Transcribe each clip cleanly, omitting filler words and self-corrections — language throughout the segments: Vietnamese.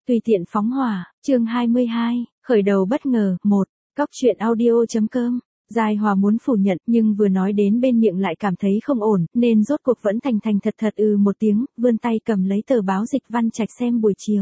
Tùy tiện phóng hỏa, chương 22, khởi đầu bất ngờ, 1, Cóc truyện audio.com. Giai Hòa muốn phủ nhận nhưng vừa nói đến bên miệng lại cảm thấy không ổn, nên rốt cuộc vẫn thành thành thật thật một tiếng, vươn tay cầm lấy tờ báo Dịch Văn Trạch xem buổi chiều.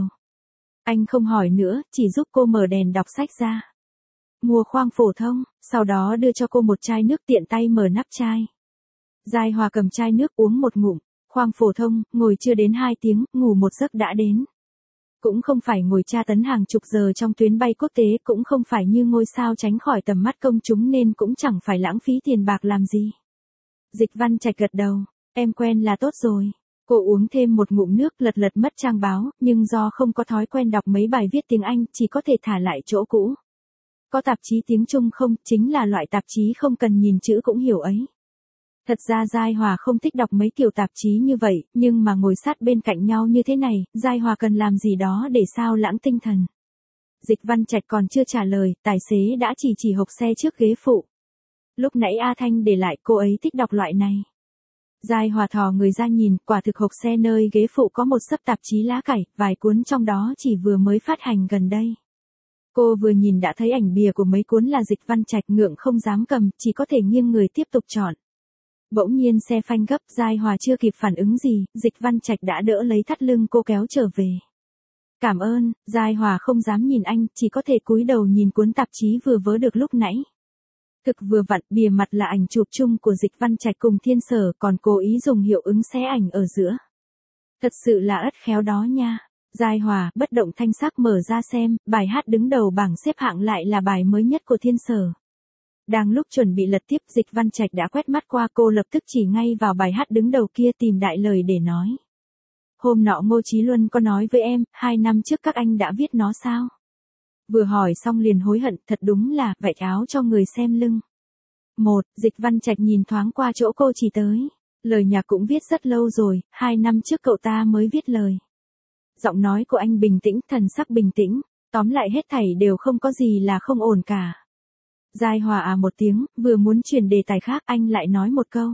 Anh không hỏi nữa, chỉ giúp cô mở đèn đọc sách ra. Mua khoang phổ thông, sau đó đưa cho cô một chai nước, tiện tay mở nắp chai. Giai Hòa cầm chai nước uống một ngụm. Khoang phổ thông, ngồi chưa đến 2 tiếng, ngủ một giấc đã đến. Cũng không phải ngồi tra tấn hàng chục giờ trong tuyến bay quốc tế, cũng không phải như ngôi sao tránh khỏi tầm mắt công chúng, nên cũng chẳng phải lãng phí tiền bạc làm gì. Dịch Văn Trạch gật đầu, em quen là tốt rồi. Cô uống thêm một ngụm nước, lật lật mất trang báo, nhưng do không có thói quen đọc mấy bài viết tiếng Anh, chỉ có thể thả lại chỗ cũ. Có tạp chí tiếng Trung không, chính là loại tạp chí không cần nhìn chữ cũng hiểu ấy. Thật ra Giai Hòa không thích đọc mấy kiểu tạp chí như vậy, nhưng mà ngồi sát bên cạnh nhau như thế này, Giai Hòa cần làm gì đó để sao lãng tinh thần. Dịch Văn Trạch còn chưa trả lời, tài xế đã chỉ hộp xe trước ghế phụ. Lúc nãy A Thanh để lại, cô ấy thích đọc loại này. Giai Hòa thò người ra nhìn, quả thực hộp xe nơi ghế phụ có một xấp tạp chí lá cải, vài cuốn trong đó chỉ vừa mới phát hành gần đây. Cô vừa nhìn đã thấy ảnh bìa của mấy cuốn là Dịch Văn Trạch, ngượng không dám cầm, chỉ có thể nghiêng người tiếp tục chọn. Bỗng nhiên xe phanh gấp, Giai Hòa chưa kịp phản ứng gì, Dịch Văn Trạch đã đỡ lấy thắt lưng cô kéo trở về. Cảm ơn, Giai Hòa không dám nhìn anh, chỉ có thể cúi đầu nhìn cuốn tạp chí vừa vớ được lúc nãy. Thực vừa vặn, bìa mặt là ảnh chụp chung của Dịch Văn Trạch cùng Thiên Sở, còn cố ý dùng hiệu ứng xé ảnh ở giữa. Thật sự là ất khéo đó nha. Giai Hòa bất động thanh sắc mở ra xem, bài hát đứng đầu bảng xếp hạng lại là bài mới nhất của Thiên Sở. Đang lúc chuẩn bị lật tiếp, Dịch Văn Trạch đã quét mắt qua cô, lập tức chỉ ngay vào bài hát đứng đầu kia, tìm đại lời để nói. Hôm nọ Ngô Chí Luân có nói với em, 2 năm trước các anh đã viết nó sao? Vừa hỏi xong liền hối hận, thật đúng là, vạch áo cho người xem lưng. 1, Dịch Văn Trạch nhìn thoáng qua chỗ cô chỉ tới. Lời nhạc cũng viết rất lâu rồi, 2 năm trước cậu ta mới viết lời. Giọng nói của anh bình tĩnh, thần sắc bình tĩnh, tóm lại hết thảy đều không có gì là không ổn cả. Giai Hòa một tiếng, vừa muốn chuyển đề tài khác, anh lại nói một câu.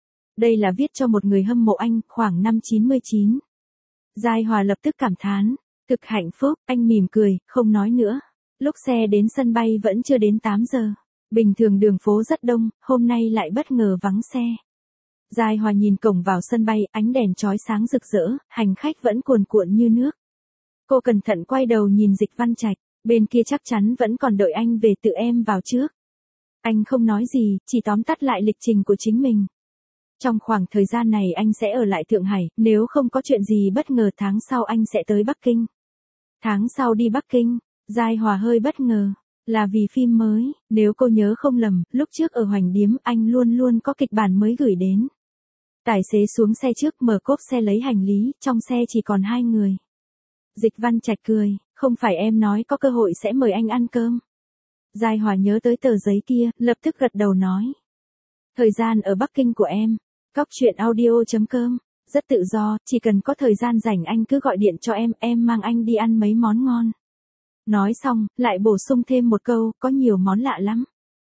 Đây là viết cho một người hâm mộ anh, khoảng năm 99. Giai Hòa lập tức cảm thán, thực hạnh phúc, anh mỉm cười, không nói nữa. Lúc xe đến sân bay vẫn chưa đến 8 giờ. Bình thường đường phố rất đông, hôm nay lại bất ngờ vắng xe. Giai Hòa nhìn cổng vào sân bay, ánh đèn chói sáng rực rỡ, hành khách vẫn cuồn cuộn như nước. Cô cẩn thận quay đầu nhìn Dịch Văn Trạch. Bên kia chắc chắn vẫn còn đợi anh về, tự em vào trước. Anh không nói gì, chỉ tóm tắt lại lịch trình của chính mình. Trong khoảng thời gian này anh sẽ ở lại Thượng Hải, nếu không có chuyện gì bất ngờ tháng sau anh sẽ tới Bắc Kinh. Tháng sau đi Bắc Kinh, Giai Hòa hơi bất ngờ, là vì phim mới, nếu cô nhớ không lầm, lúc trước ở Hoành Điếm anh luôn luôn có kịch bản mới gửi đến. Tài xế xuống xe trước, mở cốp xe lấy hành lý, trong xe chỉ còn 2 người. Dịch Văn Trạch cười, không phải em nói có cơ hội sẽ mời anh ăn cơm. Giai Hòa nhớ tới tờ giấy kia, lập tức gật đầu nói. Thời gian ở Bắc Kinh của em, Cóc truyện audio.com, rất tự do, chỉ cần có thời gian rảnh anh cứ gọi điện cho em mang anh đi ăn mấy món ngon. Nói xong, lại bổ sung thêm một câu, có nhiều món lạ lắm.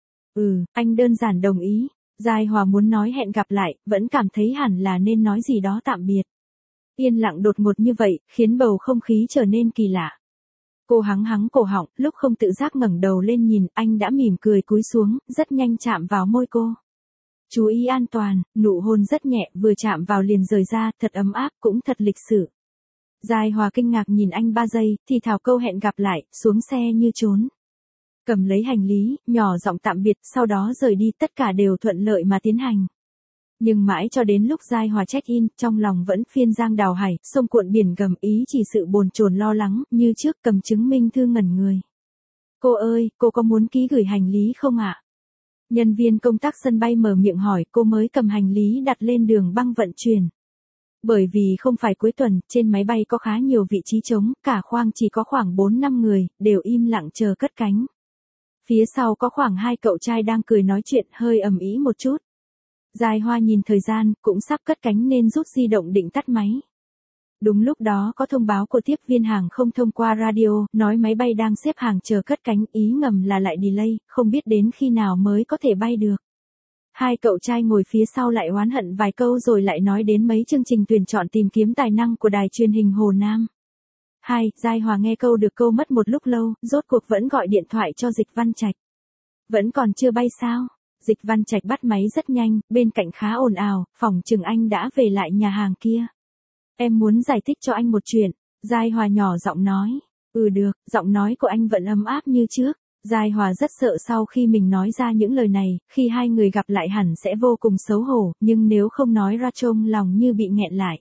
Anh đơn giản đồng ý. Giai Hòa muốn nói hẹn gặp lại, vẫn cảm thấy hẳn là nên nói gì đó tạm biệt. Yên lặng đột ngột như vậy, khiến bầu không khí trở nên kỳ lạ. Cô hắng cổ họng, lúc không tự giác ngẩng đầu lên nhìn, anh đã mỉm cười cúi xuống, rất nhanh chạm vào môi cô. Chú ý an toàn, nụ hôn rất nhẹ, vừa chạm vào liền rời ra, thật ấm áp, cũng thật lịch sự. Giai Hòa kinh ngạc nhìn anh 3 giây, thì thào câu hẹn gặp lại, xuống xe như trốn. Cầm lấy hành lý, nhỏ giọng tạm biệt, sau đó rời đi, tất cả đều thuận lợi mà tiến hành. Nhưng mãi cho đến lúc Giai Hòa check-in, trong lòng vẫn phiên giang đào hải, sông cuộn biển gầm, ý chỉ sự bồn chồn lo lắng, như trước cầm chứng minh thư ngẩn người. Cô ơi, cô có muốn ký gửi hành lý không ạ? Nhân viên công tác sân bay mở miệng hỏi, cô mới cầm hành lý đặt lên đường băng vận chuyển. Bởi vì không phải cuối tuần, trên máy bay có khá nhiều vị trí trống, cả khoang chỉ có khoảng 4-5 người, đều im lặng chờ cất cánh. Phía sau có khoảng 2 cậu trai đang cười nói chuyện, hơi ầm ĩ một chút. Giai Hòa nhìn thời gian, cũng sắp cất cánh nên rút di động định tắt máy. Đúng lúc đó có thông báo của tiếp viên hàng không thông qua radio, nói máy bay đang xếp hàng chờ cất cánh, ý ngầm là lại delay, không biết đến khi nào mới có thể bay được. 2 cậu trai ngồi phía sau lại oán hận vài câu rồi lại nói đến mấy chương trình tuyển chọn tìm kiếm tài năng của đài truyền hình Hồ Nam. Hai, Giai Hòa nghe câu được câu mất một lúc lâu, rốt cuộc vẫn gọi điện thoại cho Dịch Văn Trạch. Vẫn còn chưa bay sao? Dịch Văn Trạch bắt máy rất nhanh, bên cạnh khá ồn ào, phỏng chừng anh đã về lại nhà hàng kia. Em muốn giải thích cho anh một chuyện, Giai Hòa nhỏ giọng nói. Được, giọng nói của anh vẫn ấm áp như trước. Giai Hòa rất sợ sau khi mình nói ra những lời này, khi hai người gặp lại hẳn sẽ vô cùng xấu hổ, nhưng nếu không nói ra trông lòng như bị nghẹn lại.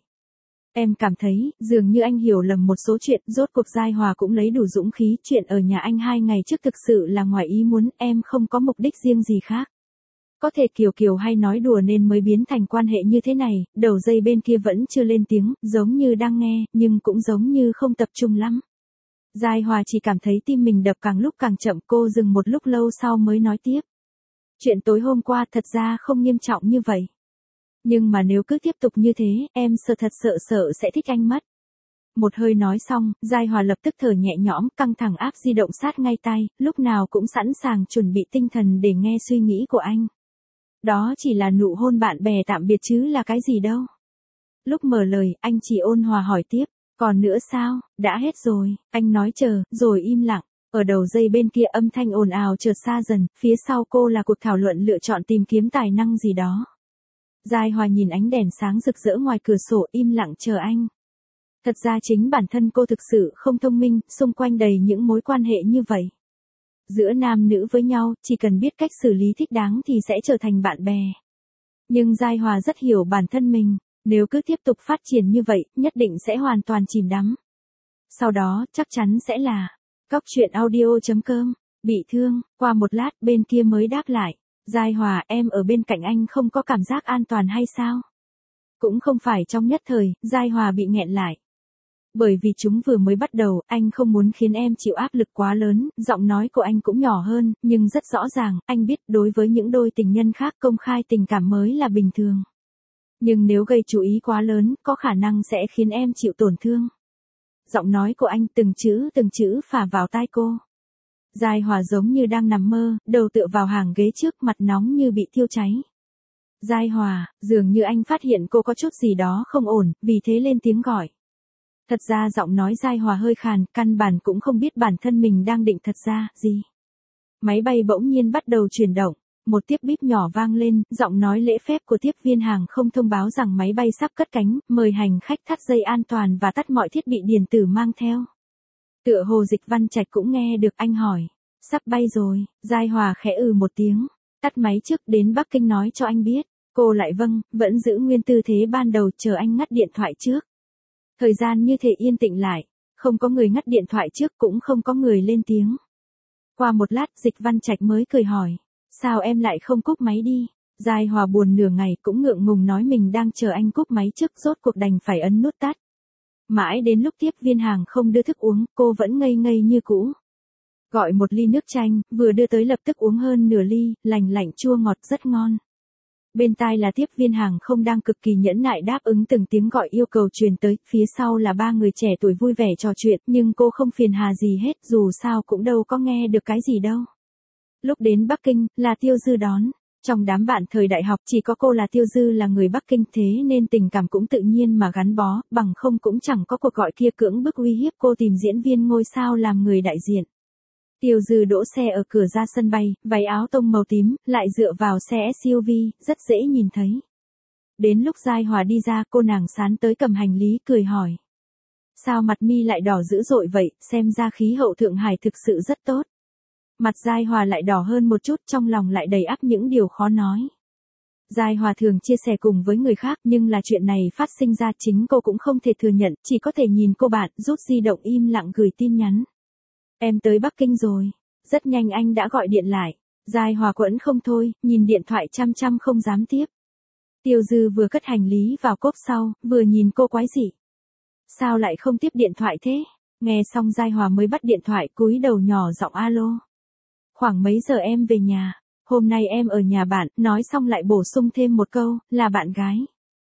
Em cảm thấy, dường như anh hiểu lầm một số chuyện, rốt cuộc Giai Hòa cũng lấy đủ dũng khí, chuyện ở nhà anh 2 ngày trước thực sự là ngoài ý muốn, em không có mục đích riêng gì khác. Có thể Kiều hay nói đùa nên mới biến thành quan hệ như thế này, đầu dây bên kia vẫn chưa lên tiếng, giống như đang nghe, nhưng cũng giống như không tập trung lắm. Giai Hòa chỉ cảm thấy tim mình đập càng lúc càng chậm, cô dừng một lúc lâu sau mới nói tiếp. Chuyện tối hôm qua thật ra không nghiêm trọng như vậy. Nhưng mà nếu cứ tiếp tục như thế, em thật sợ sẽ thích anh mất. Một hơi nói xong, Giai Hòa lập tức thở nhẹ nhõm, căng thẳng áp di động sát ngay tay, lúc nào cũng sẵn sàng chuẩn bị tinh thần để nghe suy nghĩ của anh. Đó chỉ là nụ hôn bạn bè tạm biệt chứ là cái gì đâu. Lúc mở lời, anh chỉ ôn hòa hỏi tiếp, còn nữa sao, đã hết rồi, anh nói chờ, rồi im lặng. Ở đầu dây bên kia âm thanh ồn ào chợt xa dần, phía sau cô là cuộc thảo luận lựa chọn tìm kiếm tài năng gì đó. Giai Hòa nhìn ánh đèn sáng rực rỡ ngoài cửa sổ im lặng chờ anh. Thật ra chính bản thân cô thực sự không thông minh, xung quanh đầy những mối quan hệ như vậy. Giữa nam nữ với nhau, chỉ cần biết cách xử lý thích đáng thì sẽ trở thành bạn bè. Nhưng Giai Hòa rất hiểu bản thân mình, nếu cứ tiếp tục phát triển như vậy, nhất định sẽ hoàn toàn chìm đắm. Sau đó, chắc chắn sẽ là Cóc truyện audio.com, bị thương, qua một lát bên kia mới đáp lại. Giai Hòa, em ở bên cạnh anh không có cảm giác an toàn hay sao? Cũng không phải trong nhất thời, Giai Hòa bị nghẹn lại. Bởi vì chúng vừa mới bắt đầu, anh không muốn khiến em chịu áp lực quá lớn, giọng nói của anh cũng nhỏ hơn, nhưng rất rõ ràng, anh biết đối với những đôi tình nhân khác công khai tình cảm mới là bình thường. Nhưng nếu gây chú ý quá lớn, có khả năng sẽ khiến em chịu tổn thương. Giọng nói của anh từng chữ phả vào tai cô. Giai Hòa giống như đang nằm mơ, đầu tựa vào hàng ghế trước, mặt nóng như bị thiêu cháy. Giai Hòa, dường như anh phát hiện cô có chút gì đó không ổn, vì thế lên tiếng gọi. Thật ra giọng nói Giai Hòa hơi khàn, căn bản cũng không biết bản thân mình đang định thật ra, gì. Máy bay bỗng nhiên bắt đầu chuyển động, một tiếp bíp nhỏ vang lên, giọng nói lễ phép của tiếp viên hàng không thông báo rằng máy bay sắp cất cánh, mời hành khách thắt dây an toàn và tắt mọi thiết bị điện tử mang theo. Tựa hồ Dịch Văn Trạch cũng nghe được, anh hỏi, sắp bay rồi, Giai Hòa khẽ một tiếng, tắt máy trước, đến Bắc Kinh nói cho anh biết, cô lại vâng, vẫn giữ nguyên tư thế ban đầu, chờ anh ngắt điện thoại trước. Thời gian như thể yên tĩnh lại, không có người ngắt điện thoại trước, cũng không có người lên tiếng. Qua một lát, Dịch Văn Trạch mới cười hỏi, sao em lại không cúp máy đi? Giai Hòa buồn nửa ngày cũng ngượng ngùng nói mình đang chờ anh cúp máy trước, rốt cuộc đành phải ấn nút tắt. Mãi đến lúc tiếp viên hàng không đưa thức uống, cô vẫn ngây ngây như cũ. Gọi một ly nước chanh, vừa đưa tới lập tức uống hơn nửa ly, lành lạnh chua ngọt rất ngon. Bên tai là tiếp viên hàng không đang cực kỳ nhẫn nại đáp ứng từng tiếng gọi yêu cầu truyền tới, phía sau là 3 người trẻ tuổi vui vẻ trò chuyện, nhưng cô không phiền hà gì hết, dù sao cũng đâu có nghe được cái gì đâu. Lúc đến Bắc Kinh, là Tiêu Dư đón. Trong đám bạn thời đại học chỉ có cô là Tiêu Dư là người Bắc Kinh, thế nên tình cảm cũng tự nhiên mà gắn bó, bằng không cũng chẳng có cuộc gọi kia cưỡng bức uy hiếp cô tìm diễn viên ngôi sao làm người đại diện. Tiêu Dư đỗ xe ở cửa ra sân bay, váy áo tông màu tím, lại dựa vào xe SUV, rất dễ nhìn thấy. Đến lúc Giai Hòa đi ra, cô nàng sán tới cầm hành lý, cười hỏi. Sao mặt mi lại đỏ dữ dội vậy, xem ra khí hậu Thượng Hải thực sự rất tốt. Mặt Giai Hòa lại đỏ hơn một chút, trong lòng lại đầy ắp những điều khó nói. Giai Hòa thường chia sẻ cùng với người khác, nhưng là chuyện này phát sinh ra chính cô cũng không thể thừa nhận, chỉ có thể nhìn cô bạn, rút di động im lặng gửi tin nhắn. Em tới Bắc Kinh rồi. Rất nhanh anh đã gọi điện lại. Giai Hòa quẫn không thôi, nhìn điện thoại chăm không dám tiếp. Tiêu Dư vừa cất hành lý vào cốp sau, vừa nhìn cô quái dị. Sao lại không tiếp điện thoại thế? Nghe xong Giai Hòa mới bắt điện thoại, cúi đầu nhỏ giọng alo. Khoảng mấy giờ em về nhà? Hôm nay em ở nhà bạn, nói xong lại bổ sung thêm một câu, là bạn gái.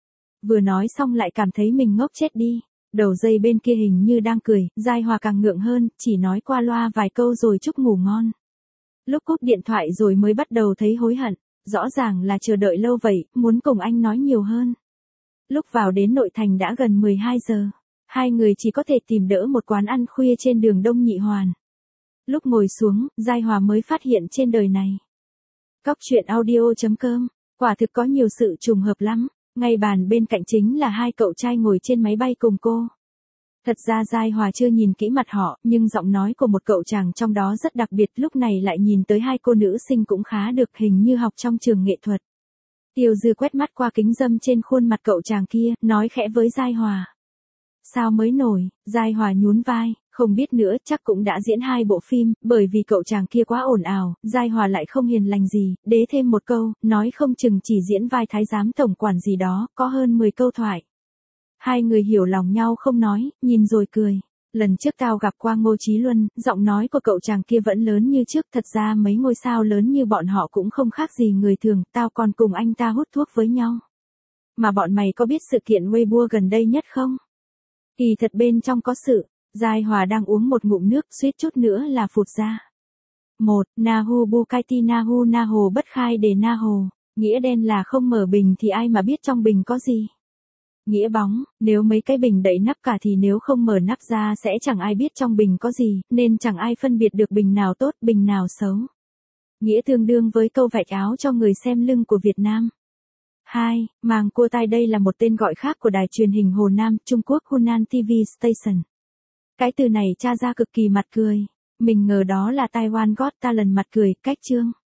Vừa nói xong lại cảm thấy mình ngốc chết đi. Đầu dây bên kia hình như đang cười, Giai Hòa càng ngượng hơn, chỉ nói qua loa vài câu rồi chúc ngủ ngon. Lúc cúp điện thoại rồi mới bắt đầu thấy hối hận, rõ ràng là chờ đợi lâu vậy, muốn cùng anh nói nhiều hơn. Lúc vào đến nội thành đã gần 12 giờ. Hai người chỉ có thể tìm đỡ một quán ăn khuya trên đường Đông Nhị Hoàn. Lúc ngồi xuống, Giai Hòa mới phát hiện trên đời này. Cóc truyện audio.com, quả thực có nhiều sự trùng hợp lắm. Ngay bàn bên cạnh chính là hai cậu trai ngồi trên máy bay cùng cô. Thật ra Giai Hòa chưa nhìn kỹ mặt họ, nhưng giọng nói của một cậu chàng trong đó rất đặc biệt, lúc này lại nhìn tới hai cô nữ sinh cũng khá được, hình như học trong trường nghệ thuật. Tiêu Dư quét mắt qua kính râm trên khuôn mặt cậu chàng kia, nói khẽ với Giai Hòa. Sao mới nổi? Giai Hòa nhún vai, không biết nữa, chắc cũng đã diễn 2 bộ phim, bởi vì cậu chàng kia quá ồn ào, Giai Hòa lại không hiền lành gì, đế thêm một câu, nói không chừng chỉ diễn vai thái giám tổng quản gì đó, có hơn 10 câu thoại. Hai người hiểu lòng nhau không nói, nhìn rồi cười. Lần trước tao gặp qua Ngô Chí Luân, giọng nói của cậu chàng kia vẫn lớn như trước, thật ra mấy ngôi sao lớn như bọn họ cũng không khác gì người thường, tao còn cùng anh ta hút thuốc với nhau. Mà bọn mày có biết sự kiện Weibo gần đây nhất không? Kỳ thật bên trong có sự. Giai Hòa đang uống một ngụm nước, suýt chút nữa là phụt ra. 1. Nahu Bukaiti Nahu Naho bất khai đề Naho. Nghĩa đen là không mở bình thì ai mà biết trong bình có gì. Nghĩa bóng, nếu mấy cái bình đậy nắp cả thì nếu không mở nắp ra sẽ chẳng ai biết trong bình có gì, nên chẳng ai phân biệt được bình nào tốt, bình nào xấu. Nghĩa tương đương với câu vạch áo cho người xem lưng của Việt Nam. 2. Màng cua tai, đây là một tên gọi khác của đài truyền hình Hồ Nam, Trung Quốc Hunan TV Station. Cái từ này tra ra cực kỳ mặt cười. Mình ngờ đó là Taiwan Got Talent mặt cười, cách chương.